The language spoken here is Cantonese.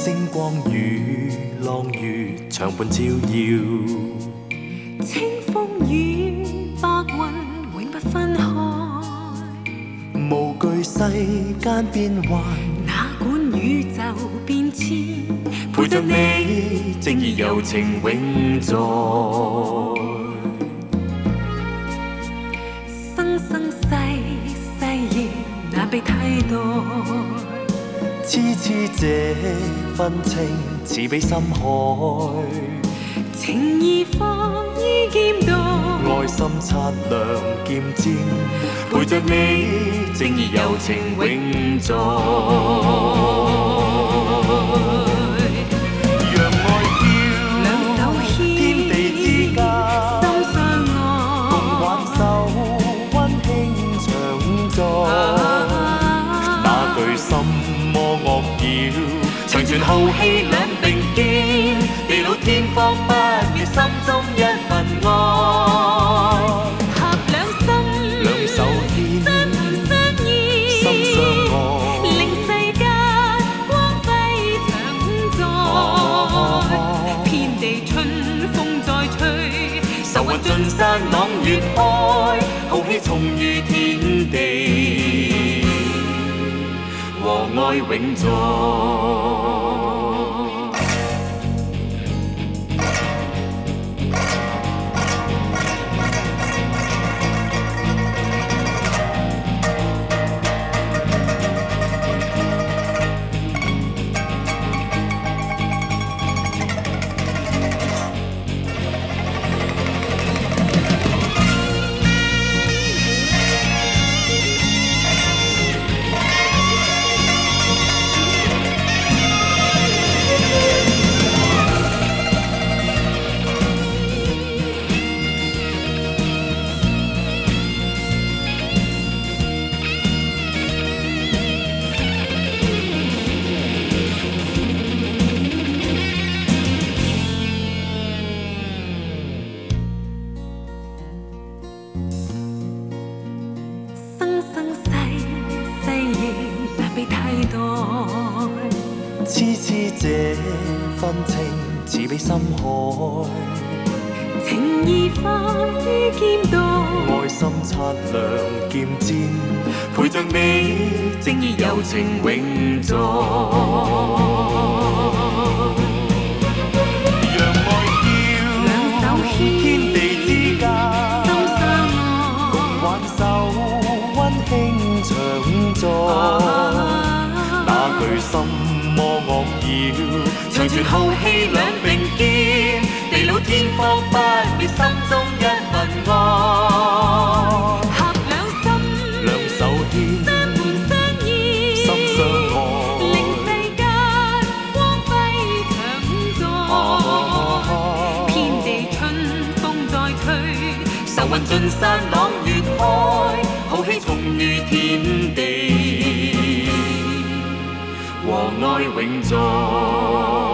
星光與浪月長伴照耀， 清風與白雲永不分開， 無懼世間變幻， 哪管宇宙變遷， 陪着你正義柔情永在。 生生世世亦難被替代， 痴痴這份情似比深海， 情義放於劍道， 愛心擦亮劍尖，陪着你正義柔情永在。讓愛飄， 兩手牽， 天地之間， 心相愛， 共挽手溫馨長在。那句心魔惡擾，長存浩氣兩並肩，地老天荒不滅，心中一份愛。 合兩心， 兩手牽， 相伴相依， 心相愛， 令世間光輝長在。遍地春風再吹， 愁雲盡散朗月開，浩氣重於天地，和愛永在。 生生世世亦難被替代， 痴痴這份情似比深海， 情義放於劍道， 愛心擦亮劍尖，陪着你正義柔情永在。讓愛飄， 兩手牽， 天地之間， 心相愛， 共挽手溫馨長在。那句心魔惡擾，長存浩氣兩並肩，地老天荒不滅，心中一份愛。 合兩心， 兩手牽， 相伴相依， 心相愛， 令世間光輝長在。遍地春風再吹， 愁雲盡散朗月開，浩氣重於天地，和愛永在。